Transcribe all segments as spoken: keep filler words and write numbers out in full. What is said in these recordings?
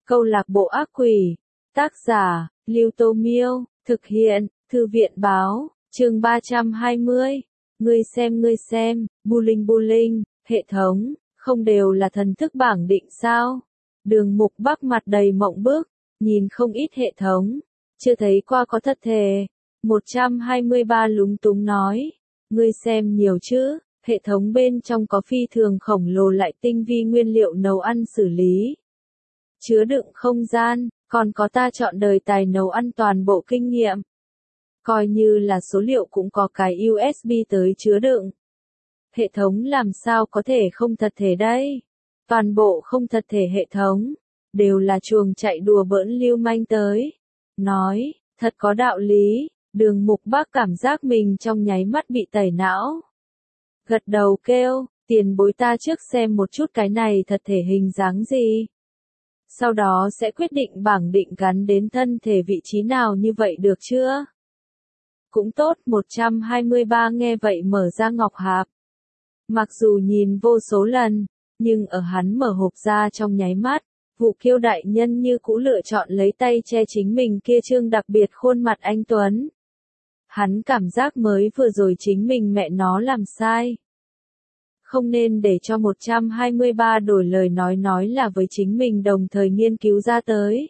Câu lạc bộ ác quỷ. Tác giả, Lưu Tô Miêu. Thực hiện, Thư viện Báo. Chương ba trăm hai mươi. Ngươi xem ngươi xem, bullying bullying, hệ thống, không đều là thần thức bảng định sao? Đường Mục Bắc mặt đầy mộng bức, nhìn không ít hệ thống, chưa thấy qua có thật thề. một trăm hai mươi ba lúng túng nói, ngươi xem nhiều chứ, hệ thống bên trong có phi thường khổng lồ lại tinh vi nguyên liệu nấu ăn xử lý. Chứa đựng không gian, còn có ta chọn đời tài nấu ăn toàn bộ kinh nghiệm. Coi như là số liệu cũng có cái u ét bê tới chứa đựng. Hệ thống làm sao có thể không thật thể đây? Toàn bộ không thật thể hệ thống, đều là chuồng chạy đùa bỡn lưu manh tới. Nói, thật có đạo lý, Đường Mục Bắc cảm giác mình trong nháy mắt bị tẩy não. Gật đầu kêu, tiền bối ta trước xem một chút cái này thật thể hình dáng gì. Sau đó sẽ quyết định bảng định gắn đến thân thể vị trí nào như vậy được chưa? Cũng tốt, một trăm hai mươi ba nghe vậy mở ra ngọc hạp. Mặc dù nhìn vô số lần, nhưng ở hắn mở hộp ra trong nháy mắt, Vụ Kiêu đại nhân như cũ lựa chọn lấy tay che chính mình kia trương đặc biệt khuôn mặt anh tuấn. Hắn cảm giác mới vừa rồi chính mình mẹ nó làm sai. Không nên để cho một trăm hai mươi ba đổi lời nói nói là với chính mình đồng thời nghiên cứu ra tới.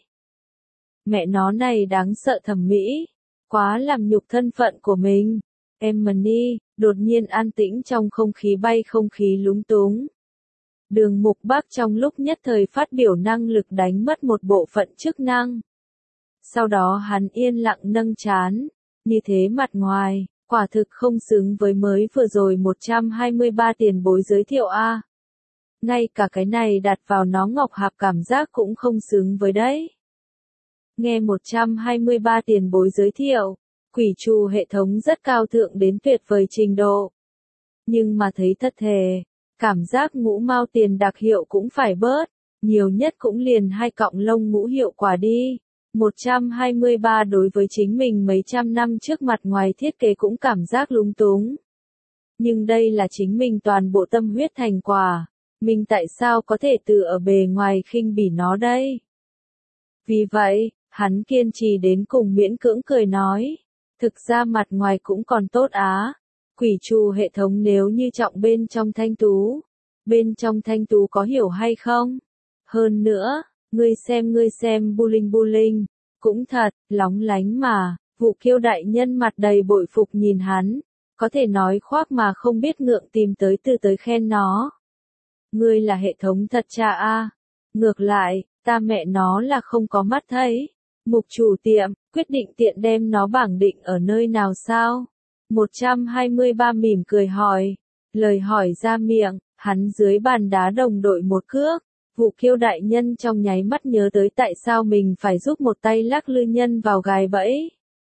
Mẹ nó này đáng sợ thẩm mỹ, quá làm nhục thân phận của mình. Emily, đột nhiên an tĩnh trong không khí bay không khí lúng túng. Đường Mục Bắc trong lúc nhất thời phát biểu năng lực đánh mất một bộ phận chức năng. Sau đó hắn yên lặng nâng trán, như thế mặt ngoài, quả thực không xứng với mới vừa rồi một trăm hai mươi ba tiền bối giới thiệu a. Ngay cả cái này đặt vào nó ngọc hạp cảm giác cũng không xứng với đấy. Nghe một trăm hai mươi ba tiền bối giới thiệu, quỷ trù hệ thống rất cao thượng đến tuyệt vời trình độ. Nhưng mà thấy thật thề, cảm giác ngũ mao tiền đặc hiệu cũng phải bớt, nhiều nhất cũng liền hai cọng lông ngũ hiệu quả đi. một trăm hai mươi ba đối với chính mình mấy trăm năm trước mặt ngoài thiết kế cũng cảm giác lúng túng. Nhưng đây là chính mình toàn bộ tâm huyết thành quả, mình tại sao có thể từ ở bề ngoài khinh bỉ nó đây? Vì vậy, hắn kiên trì đến cùng miễn cưỡng cười nói, thực ra mặt ngoài cũng còn tốt á, quỷ trù hệ thống nếu như trọng bên trong thanh tú, bên trong thanh tú có hiểu hay không? Hơn nữa, ngươi xem ngươi xem bullying bullying, cũng thật, lóng lánh mà, Vụ Kiêu đại nhân mặt đầy bội phục nhìn hắn, có thể nói khoác mà không biết ngượng tìm tới từ tới khen nó. Ngươi là hệ thống thật cha a. Ngược lại, ta mẹ nó là không có mắt thấy. Mục chủ tiệm, quyết định tiện đem nó bảng định ở nơi nào sao? một trăm hai mươi ba mỉm cười hỏi. Lời hỏi ra miệng, hắn dưới bàn đá đồng đội một cước. Vụ Kiêu đại nhân trong nháy mắt nhớ tới tại sao mình phải giúp một tay lắc lư nhân vào gài bẫy.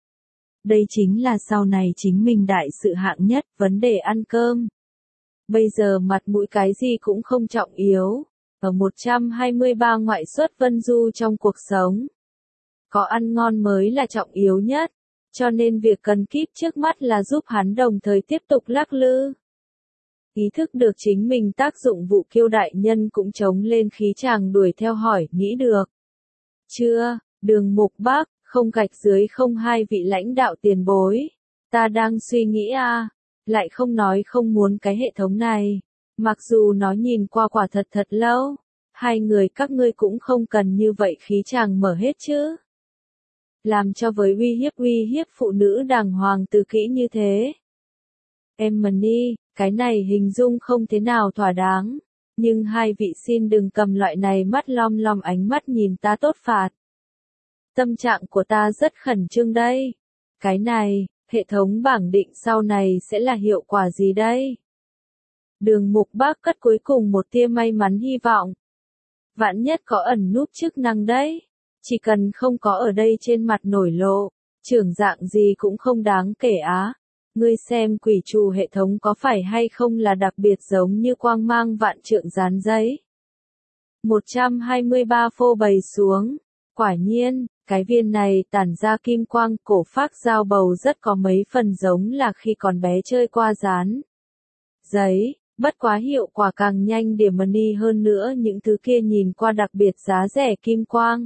Đây chính là sau này chính mình đại sự hạng nhất, vấn đề ăn cơm. Bây giờ mặt mũi cái gì cũng không trọng yếu. Ở một trăm hai mươi ba ngoại xuất vân du trong cuộc sống, có ăn ngon mới là trọng yếu nhất. Cho nên việc cần kíp trước mắt là giúp hắn đồng thời tiếp tục lắc lư. Ý thức được chính mình tác dụng, Vụ Kiêu đại nhân cũng trống lên khí chàng đuổi theo hỏi, nghĩ được chưa? Đường Mục Bắc, không gạch dưới không hai vị lãnh đạo tiền bối. Ta đang suy nghĩ a, lại không nói không muốn cái hệ thống này. Mặc dù nó nhìn qua quả thật thật lâu, hai người các ngươi cũng không cần như vậy khí chàng mở hết chứ. Làm cho với uy hiếp uy hiếp phụ nữ đàng hoàng từ kỹ như thế. Emily, cái này hình dung không thế nào thỏa đáng, nhưng hai vị xin đừng cầm loại này mắt lom lom ánh mắt nhìn ta tốt phạt. Tâm trạng của ta rất khẩn trương đây. Cái này, hệ thống bảng định sau này sẽ là hiệu quả gì đây? Đường Mục Bắc cất cuối cùng một tia may mắn hy vọng. Vạn nhất có ẩn núp chức năng đấy. Chỉ cần không có ở đây trên mặt nổi lộ, trưởng dạng gì cũng không đáng kể á. Ngươi xem quỷ trù hệ thống có phải hay không là đặc biệt giống như quang mang vạn trượng dán giấy. một trăm hai mươi ba phô bày xuống. Quả nhiên, cái viên này tản ra kim quang cổ phác dao bầu rất có mấy phần giống là khi còn bé chơi qua dán giấy. Bất quá hiệu quả càng nhanh điểm money hơn nữa những thứ kia nhìn qua đặc biệt giá rẻ kim quang.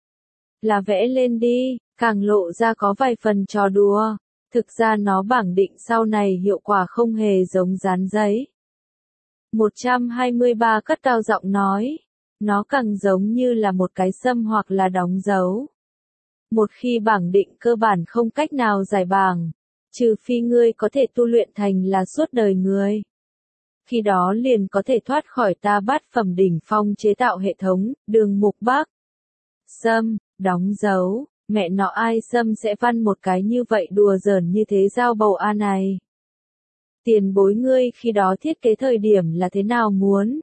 Là vẽ lên đi, càng lộ ra có vài phần trò đùa. Thực ra nó bảng định sau này hiệu quả không hề giống dán giấy. một trăm hai mươi ba cất cao giọng nói. Nó càng giống như là một cái sâm hoặc là đóng dấu. Một khi bảng định cơ bản không cách nào giải bảng, trừ phi ngươi có thể tu luyện thành là suốt đời người. Khi đó liền có thể thoát khỏi ta bát phẩm đỉnh phong chế tạo hệ thống, đường mục bắc. Sâm, đóng dấu, mẹ nó ai sâm sẽ văn một cái như vậy đùa giỡn như thế giao bầu a này. Tiền bối ngươi khi đó thiết kế thời điểm là thế nào muốn?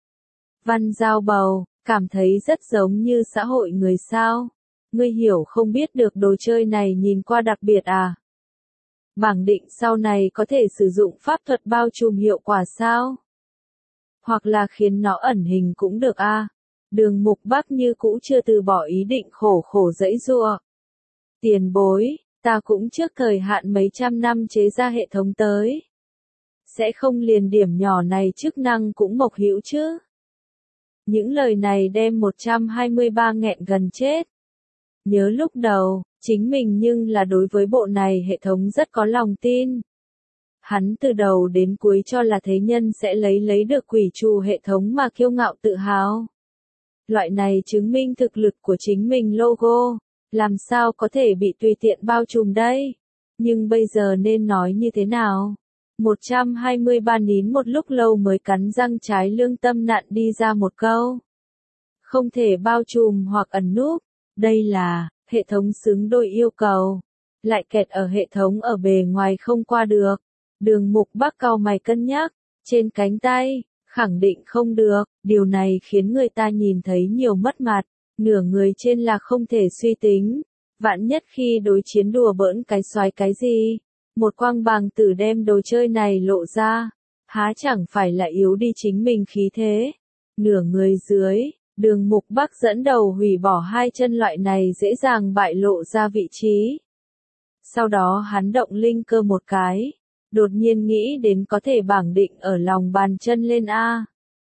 Văn giao bầu, cảm thấy rất giống như xã hội người sao? Ngươi hiểu không biết được đồ chơi này nhìn qua đặc biệt à? Bảng định sau này có thể sử dụng pháp thuật bao trùm hiệu quả sao? Hoặc là khiến nó ẩn hình cũng được a. À? Đường mục bắc như cũ chưa từ bỏ ý định khổ khổ dãy giụa. Tiền bối, ta cũng trước thời hạn mấy trăm năm chế ra hệ thống tới. Sẽ không liền điểm nhỏ này chức năng cũng mộc hữu chứ? Những lời này đem một trăm hai mươi ba nghẹn gần chết. Nhớ lúc đầu, chính mình nhưng là đối với bộ này hệ thống rất có lòng tin. Hắn từ đầu đến cuối cho là thế nhân sẽ lấy lấy được quỷ trù hệ thống mà kiêu ngạo tự hào. Loại này chứng minh thực lực của chính mình logo, làm sao có thể bị tùy tiện bao trùm đây? Nhưng bây giờ nên nói như thế nào? một trăm hai mươi ba nín một lúc lâu mới cắn răng trái lương tâm nặn đi ra một câu. Không thể bao trùm hoặc ẩn núp, đây là, hệ thống xứng đôi yêu cầu. Lại kẹt ở hệ thống ở bề ngoài không qua được. Đường mục bắc cau mày cân nhắc, trên cánh tay, khẳng định không được, điều này khiến người ta nhìn thấy nhiều mất mặt, nửa người trên là không thể suy tính. Vạn nhất khi đối chiến đùa bỡn cái xoái cái gì, một quang bàng tử đem đồ chơi này lộ ra, há chẳng phải là yếu đi chính mình khí thế. Nửa người dưới, đường mục bắc dẫn đầu hủy bỏ hai chân loại này dễ dàng bại lộ ra vị trí. Sau đó hắn động linh cơ một cái, đột nhiên nghĩ đến có thể bảng định ở lòng bàn chân lên A.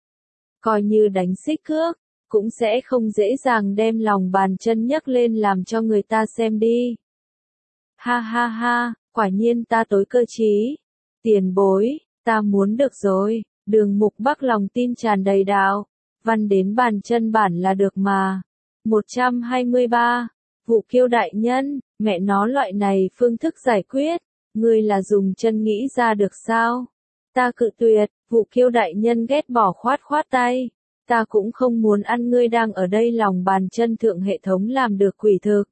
Coi như đánh xích cước, cũng sẽ không dễ dàng đem lòng bàn chân nhấc lên làm cho người ta xem đi. Ha ha ha, quả nhiên ta tối cơ trí. Tiền bối, ta muốn được rồi, đường mục bắc lòng tin tràn đầy đạo. Văn đến bàn chân bản là được mà. một trăm hai mươi ba, vụ kiêu đại nhân, mẹ nó loại này phương thức giải quyết, ngươi là dùng chân nghĩ ra được sao? Ta cự tuyệt, vụ kiêu đại nhân ghét bỏ khoát khoát tay. Ta cũng không muốn ăn ngươi đang ở đây lòng bàn chân thượng hệ thống làm được quỷ thực.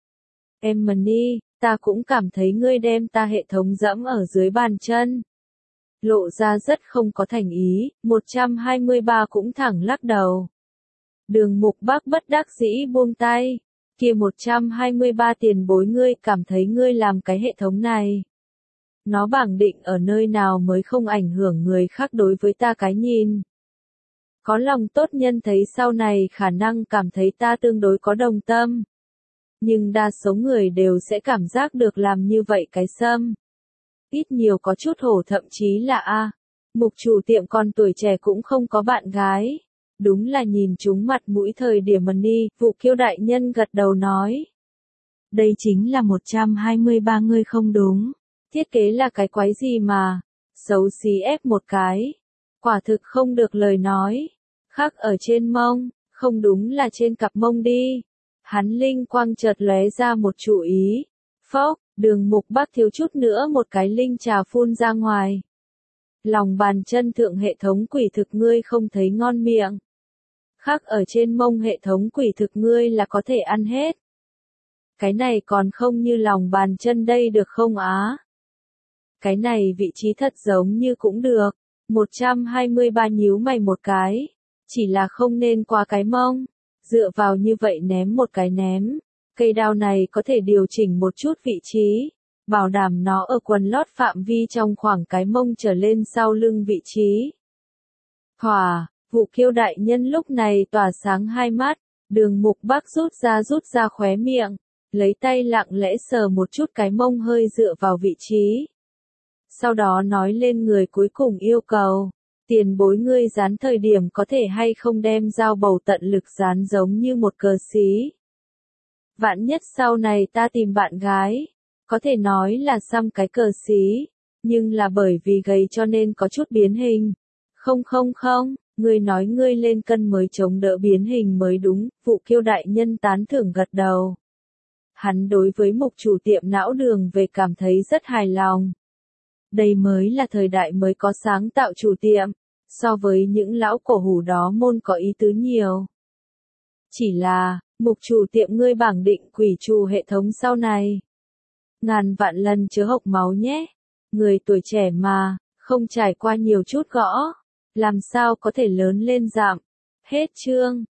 Em Money, ta cũng cảm thấy ngươi đem ta hệ thống dẫm ở dưới bàn chân. Lộ ra rất không có thành ý, một trăm hai mươi ba cũng thẳng lắc đầu. Đường mục bắc bất đắc dĩ buông tay. Kia một trăm hai mươi ba tiền bối ngươi cảm thấy ngươi làm cái hệ thống này. Nó bảng định ở nơi nào mới không ảnh hưởng người khác đối với ta cái nhìn. Có lòng tốt nhân thấy sau này khả năng cảm thấy ta tương đối có đồng tâm. Nhưng đa số người đều sẽ cảm giác được làm như vậy cái sâm. Ít nhiều có chút hổ thậm chí là a. Mục chủ tiệm còn tuổi trẻ cũng không có bạn gái. Đúng là nhìn chúng mặt mũi thời điểm money, vụ kiêu đại nhân gật đầu nói. Đây chính là một trăm hai mươi ba người không đúng. Thiết kế là cái quái gì mà, xấu xí ép một cái. Quả thực không được lời nói. Khắc ở trên mông, không đúng là trên cặp mông đi. Hắn linh quang chợt lóe ra một chủ ý. Phốc, đường mục bắc thiếu chút nữa một cái linh trà phun ra ngoài. Lòng bàn chân thượng hệ thống quỷ thực ngươi không thấy ngon miệng. Khắc ở trên mông hệ thống quỷ thực ngươi là có thể ăn hết. Cái này còn không như lòng bàn chân đây được không á? Cái này vị trí thật giống như cũng được. một trăm hai mươi ba nhíu mày một cái. Chỉ là không nên qua cái mông. Dựa vào như vậy ném một cái ném. Cây đao này có thể điều chỉnh một chút vị trí. Bảo đảm nó ở quần lót phạm vi trong khoảng cái mông trở lên sau lưng vị trí. Hỏa, vụ kiêu đại nhân lúc này tỏa sáng hai mắt. Đường mục bắc rút ra rút ra khóe miệng. Lấy tay lặng lẽ sờ một chút cái mông hơi dựa vào vị trí. Sau đó nói lên người cuối cùng yêu cầu. Tiền bối ngươi dán thời điểm có thể hay không đem dao bầu tận lực dán giống như một cờ xí. Vạn nhất sau này ta tìm bạn gái, có thể nói là xăm cái cờ xí, nhưng là bởi vì gầy cho nên có chút biến hình. Không không không, ngươi nói ngươi lên cân mới chống đỡ biến hình mới đúng, Vụ Kiêu đại nhân tán thưởng gật đầu. Hắn đối với mục chủ tiệm não đường về cảm thấy rất hài lòng. Đây mới là thời đại mới có sáng tạo chủ tiệm, so với những lão cổ hủ đó môn có ý tứ nhiều. Chỉ là, mục chủ tiệm ngươi bảng định quỷ trù hệ thống sau này. Ngàn vạn lần chớ hộc máu nhé. Người tuổi trẻ mà, không trải qua nhiều chút gõ. Làm sao có thể lớn lên giảm. Hết chương.